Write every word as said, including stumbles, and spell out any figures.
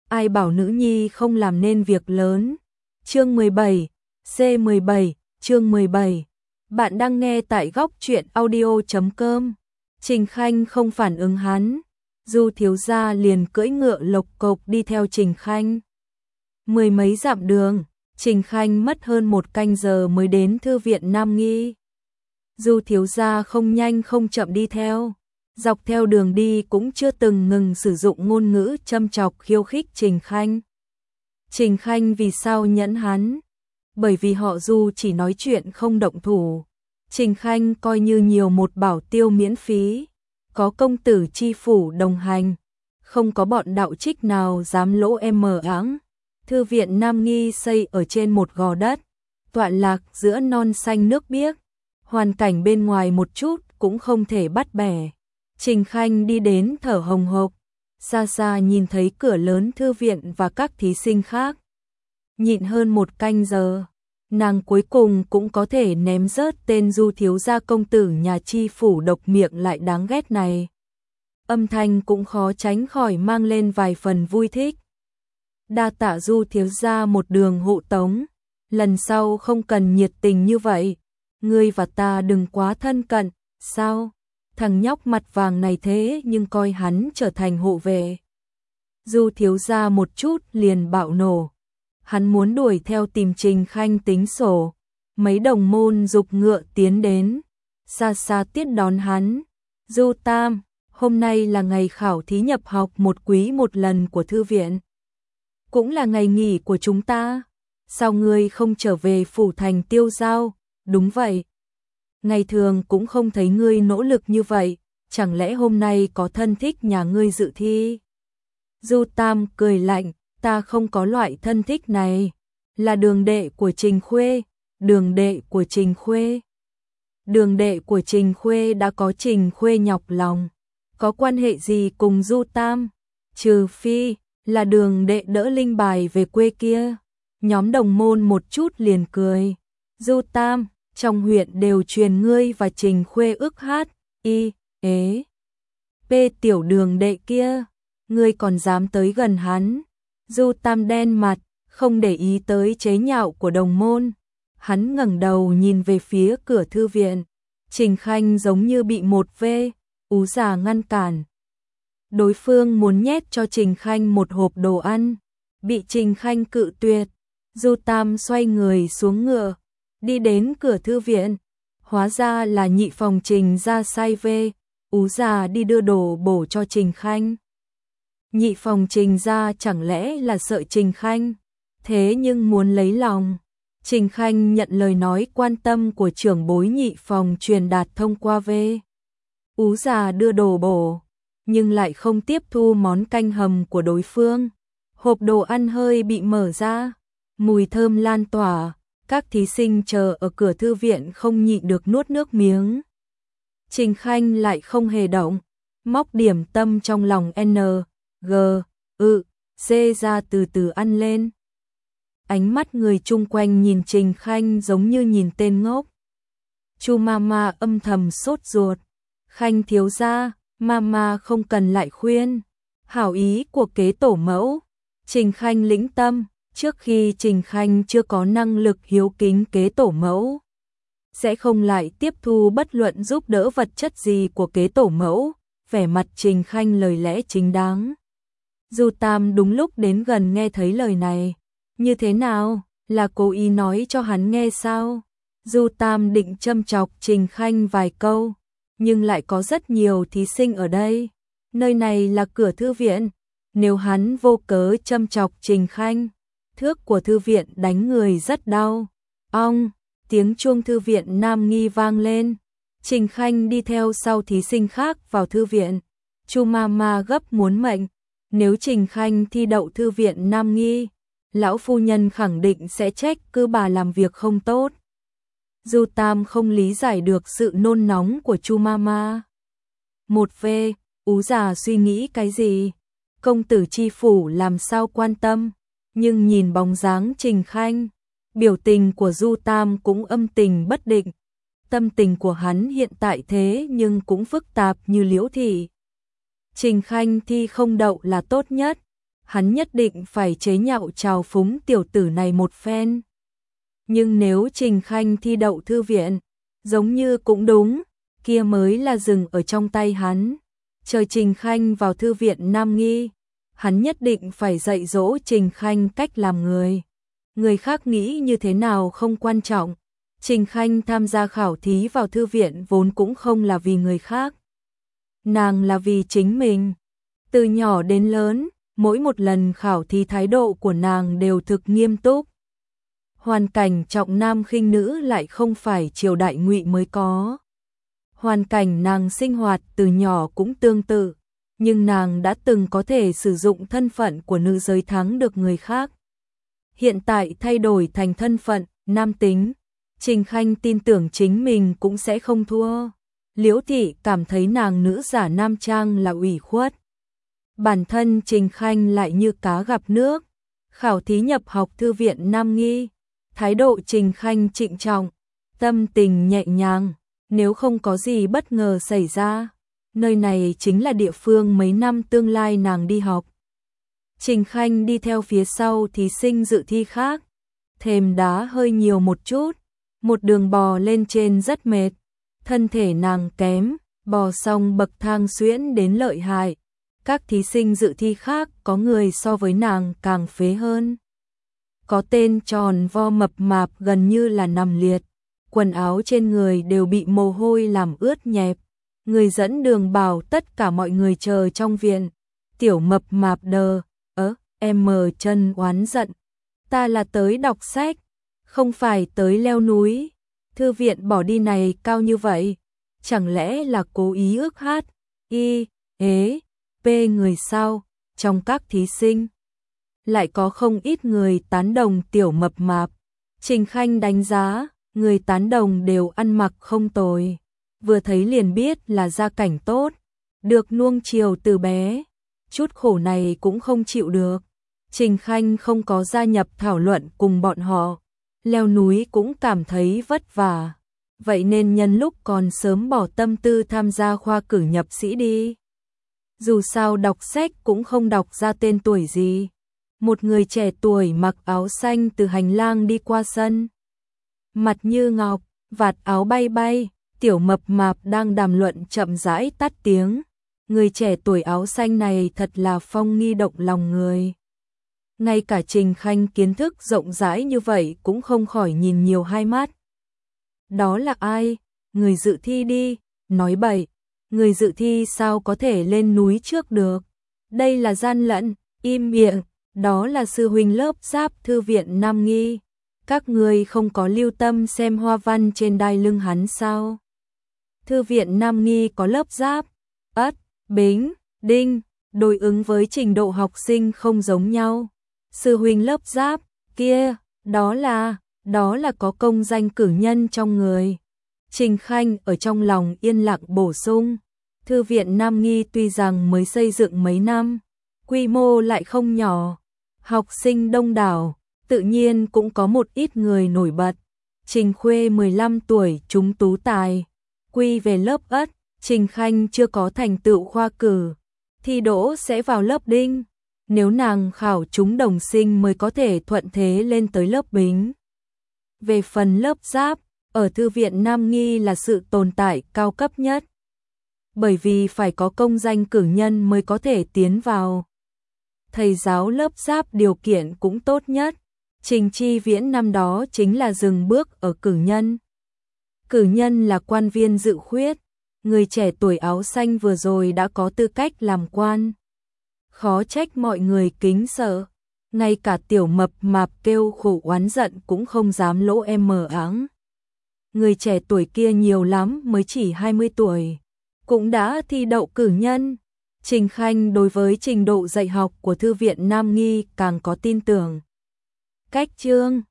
ai bảo nữ nhi không làm nên việc lớn. Chương mười bảy, C mười bảy, chương mười bảy. Bạn đang nghe tại góc truyện audio chấm com. Trình Khanh không phản ứng hắn, Du thiếu gia liền cưỡi ngựa lộc cộc đi theo Trình Khanh. Mười mấy dặm đường, Trình Khanh mất hơn một canh giờ mới đến thư viện Nam Nghi. Du thiếu gia không nhanh không chậm đi theo, dọc theo đường đi cũng chưa từng ngừng sử dụng ngôn ngữ châm chọc khiêu khích Trình Khanh. Trình Khanh vì sao nhẫn hắn? Bởi vì họ Du chỉ nói chuyện không động thủ. Trình Khanh coi như nhiều một bảo tiêu miễn phí, có công tử chi phủ đồng hành, không có bọn đạo trích nào dám lỗ em mờ áng. Thư viện Nam Nghi xây ở trên một gò đất, tọa lạc giữa non xanh nước biếc, hoàn cảnh bên ngoài một chút cũng không thể bắt bẻ. Trình Khanh đi đến thở hồng hộc, xa xa nhìn thấy cửa lớn thư viện và các thí sinh khác. Nhịn hơn một canh giờ, nàng cuối cùng cũng có thể ném rớt tên Du thiếu gia công tử nhà chi phủ độc miệng lại đáng ghét này. Âm thanh cũng khó tránh khỏi mang lên vài phần vui thích. Đa tạ Du thiếu gia một đường hộ tống, lần sau không cần nhiệt tình như vậy, ngươi và ta đừng quá thân cận, sao? Thằng nhóc mặt vàng này thế nhưng coi hắn trở thành hộ vệ. Du thiếu gia một chút liền bạo nổ. Hắn muốn đuổi theo tìm Trình Khanh tính sổ. Mấy đồng môn giục ngựa tiến đến, xa xa tiết đón hắn. Du Tam, hôm nay là ngày khảo thí nhập học một quý một lần của thư viện. Cũng là ngày nghỉ của chúng ta. Sao ngươi không trở về phủ thành tiêu giao? Đúng vậy. Ngày thường cũng không thấy ngươi nỗ lực như vậy, chẳng lẽ hôm nay có thân thích nhà ngươi dự thi? Du Tam cười lạnh, ta không có loại thân thích này, là đường đệ của Trình Khuê, đường đệ của Trình Khuê. Đường đệ của Trình Khuê đã có Trình Khuê nhọc lòng, có quan hệ gì cùng Du Tam? Trừ phi là đường đệ đỡ linh bài về quê kia. Nhóm đồng môn một chút liền cười. Du Tam, trong huyện đều truyền ngươi và Trình Khuê ức hát, y, ế. P tiểu đường đệ kia, ngươi còn dám tới gần hắn. Du Tam đen mặt, không để ý tới chế nhạo của đồng môn. Hắn ngẩng đầu nhìn về phía cửa thư viện. Trình Khanh giống như bị một vê, ú già ngăn cản. Đối phương muốn nhét cho Trình Khanh một hộp đồ ăn, bị Trình Khanh cự tuyệt. Du Tam xoay người xuống ngựa, đi đến cửa thư viện. Hóa ra là nhị phòng Trình ra sai vê, ú già đi đưa đồ bổ cho Trình Khanh. Nhị phòng Trình ra chẳng lẽ là sợ Trình Khanh, thế nhưng muốn lấy lòng. Trình Khanh nhận lời nói quan tâm của trưởng bối nhị phòng truyền đạt thông qua vê. Ú già đưa đồ bổ, nhưng lại không tiếp thu món canh hầm của đối phương. Hộp đồ ăn hơi bị mở ra, mùi thơm lan tỏa, các thí sinh chờ ở cửa thư viện không nhịn được nuốt nước miếng. Trình Khanh lại không hề động, móc điểm tâm trong lòng N, G, ư, C ra từ từ ăn lên. Ánh mắt người chung quanh nhìn Trình Khanh giống như nhìn tên ngốc. Chu Mama âm thầm sốt ruột. Khanh thiếu gia, Mama không cần lại khuyên. Hảo ý của kế tổ mẫu. Trình Khanh lĩnh tâm, trước khi Trình Khanh chưa có năng lực hiếu kính kế tổ mẫu, sẽ không lại tiếp thu bất luận giúp đỡ vật chất gì của kế tổ mẫu. Vẻ mặt Trình Khanh lời lẽ chính đáng. Du Tam đúng lúc đến gần nghe thấy lời này. Như thế nào, là cố ý nói cho hắn nghe sao? Du Tam định châm chọc Trình Khanh vài câu, nhưng lại có rất nhiều thí sinh ở đây. Nơi này là cửa thư viện, nếu hắn vô cớ châm chọc Trình Khanh, thước của thư viện đánh người rất đau. Ong, tiếng chuông thư viện Nam Nghi vang lên. Trình Khanh đi theo sau thí sinh khác vào thư viện. Chu Mama gấp muốn mệnh, nếu Trình Khanh thi đậu thư viện Nam Nghi, lão phu nhân khẳng định sẽ trách cứ bà làm việc không tốt. Du Tam không lý giải được sự nôn nóng của Chu Mama. Một V, ú già suy nghĩ cái gì? Công tử chi phủ làm sao quan tâm? Nhưng nhìn bóng dáng Trình Khanh, biểu tình của Du Tam cũng âm tình bất định. Tâm tình của hắn hiện tại thế nhưng cũng phức tạp như liễu thị. Trình Khanh thi không đậu là tốt nhất. hắn nhất định phải chế nhạo trào phúng tiểu tử này một phen. Nhưng nếu Trình Khanh thi đậu thư viện, giống như cũng đúng, kia mới là dừng ở trong tay hắn. Chờ Trình Khanh vào thư viện Nam Nghi, hắn nhất định phải dạy dỗ Trình Khanh cách làm người. Người khác nghĩ như thế nào không quan trọng. Trình Khanh tham gia khảo thí vào thư viện vốn cũng không là vì người khác. Nàng là vì chính mình. Từ nhỏ đến lớn, mỗi một lần khảo thí thái độ của nàng đều thực nghiêm túc. Hoàn cảnh trọng nam khinh nữ lại không phải triều đại Ngụy mới có. Hoàn cảnh nàng sinh hoạt từ nhỏ cũng tương tự, nhưng nàng đã từng có thể sử dụng thân phận của nữ giới thắng được người khác. Hiện tại thay đổi thành thân phận nam tính, Trình Khanh tin tưởng chính mình cũng sẽ không thua. Liễu Thị cảm thấy nàng nữ giả nam trang là ủy khuất. Bản thân Trình Khanh lại như cá gặp nước. Khảo thí nhập học thư viện Nam Nghi, thái độ Trình Khanh trịnh trọng, tâm tình nhẹ nhàng. Nếu không có gì bất ngờ xảy ra, nơi này chính là địa phương mấy năm tương lai nàng đi học. Trình Khanh đi theo phía sau thí sinh dự thi khác, thềm đá hơi nhiều một chút, một đường bò lên trên rất mệt, thân thể nàng kém, bò xong bậc thang xuyễn đến lợi hại. Các thí sinh dự thi khác có người so với nàng càng phế hơn. Có tên tròn vo mập mạp gần như là nằm liệt, quần áo trên người đều bị mồ hôi làm ướt nhẹp. Người dẫn đường bảo tất cả mọi người chờ trong viện. Tiểu mập mạp đờ, ớ, em mờ chân oán giận. Ta là tới đọc sách, không phải tới leo núi. Thư viện bỏ đi này cao như vậy, chẳng lẽ là cố ý ước hát, y, ế, p người sao? Trong các thí sinh, lại có không ít người tán đồng tiểu mập mạp. Trình Khanh đánh giá, người tán đồng đều ăn mặc không tồi, vừa thấy liền biết là gia cảnh tốt, được nuông chiều từ bé, chút khổ này cũng không chịu được. Trình Khanh không có gia nhập thảo luận cùng bọn họ, leo núi cũng cảm thấy vất vả, vậy nên nhân lúc còn sớm bỏ tâm tư tham gia khoa cử nhập sĩ đi. Dù sao đọc sách cũng không đọc ra tên tuổi gì. Một người trẻ tuổi mặc áo xanh từ hành lang đi qua sân, mặt như ngọc, vạt áo bay bay, tiểu mập mạp đang đàm luận chậm rãi tắt tiếng. Người trẻ tuổi áo xanh này thật là phong nghi động lòng người. Ngay cả Trình Khanh kiến thức rộng rãi như vậy cũng không khỏi nhìn nhiều hai mắt. Đó là ai? Người dự thi đi, nói bậy. Người dự thi sao có thể lên núi trước được? Đây là gian lận, im miệng, đó là sư huynh lớp giáp thư viện Nam Nghi. Các người không có lưu tâm xem hoa văn trên đai lưng hắn sao? Thư viện Nam Nghi có lớp giáp, ất, bính, đinh, đối ứng với trình độ học sinh không giống nhau. Sư huynh lớp giáp, kia, đó là, đó là có công danh cử nhân trong người. Trình Khanh ở trong lòng yên lặng bổ sung. Thư viện Nam Nghi tuy rằng mới xây dựng mấy năm, quy mô lại không nhỏ, học sinh đông đảo, tự nhiên cũng có một ít người nổi bật. Trình Khuê mười lăm tuổi trúng tú tài, quy về lớp ất. Trình Khanh chưa có thành tựu khoa cử, thi đỗ sẽ vào lớp đinh. Nếu nàng khảo trúng đồng sinh mới có thể thuận thế lên tới lớp bính. Về phần lớp giáp, ở thư viện Nam Nghi là sự tồn tại cao cấp nhất. Bởi vì phải có công danh cử nhân mới có thể tiến vào. Thầy giáo lớp giáp điều kiện cũng tốt nhất. Trình Chi Viễn năm đó chính là dừng bước ở cử nhân. Cử nhân là quan viên dự khuyết. Người trẻ tuổi áo xanh vừa rồi đã có tư cách làm quan. Khó trách mọi người kính sợ. Ngay cả tiểu mập mạp kêu khổ oán giận cũng không dám lỗ em mờ áng. Người trẻ tuổi kia nhiều lắm mới chỉ hai mươi tuổi, cũng đã thi đậu cử nhân. Trình Khanh đối với trình độ dạy học của thư viện Nam Nghi càng có tin tưởng. Cách chương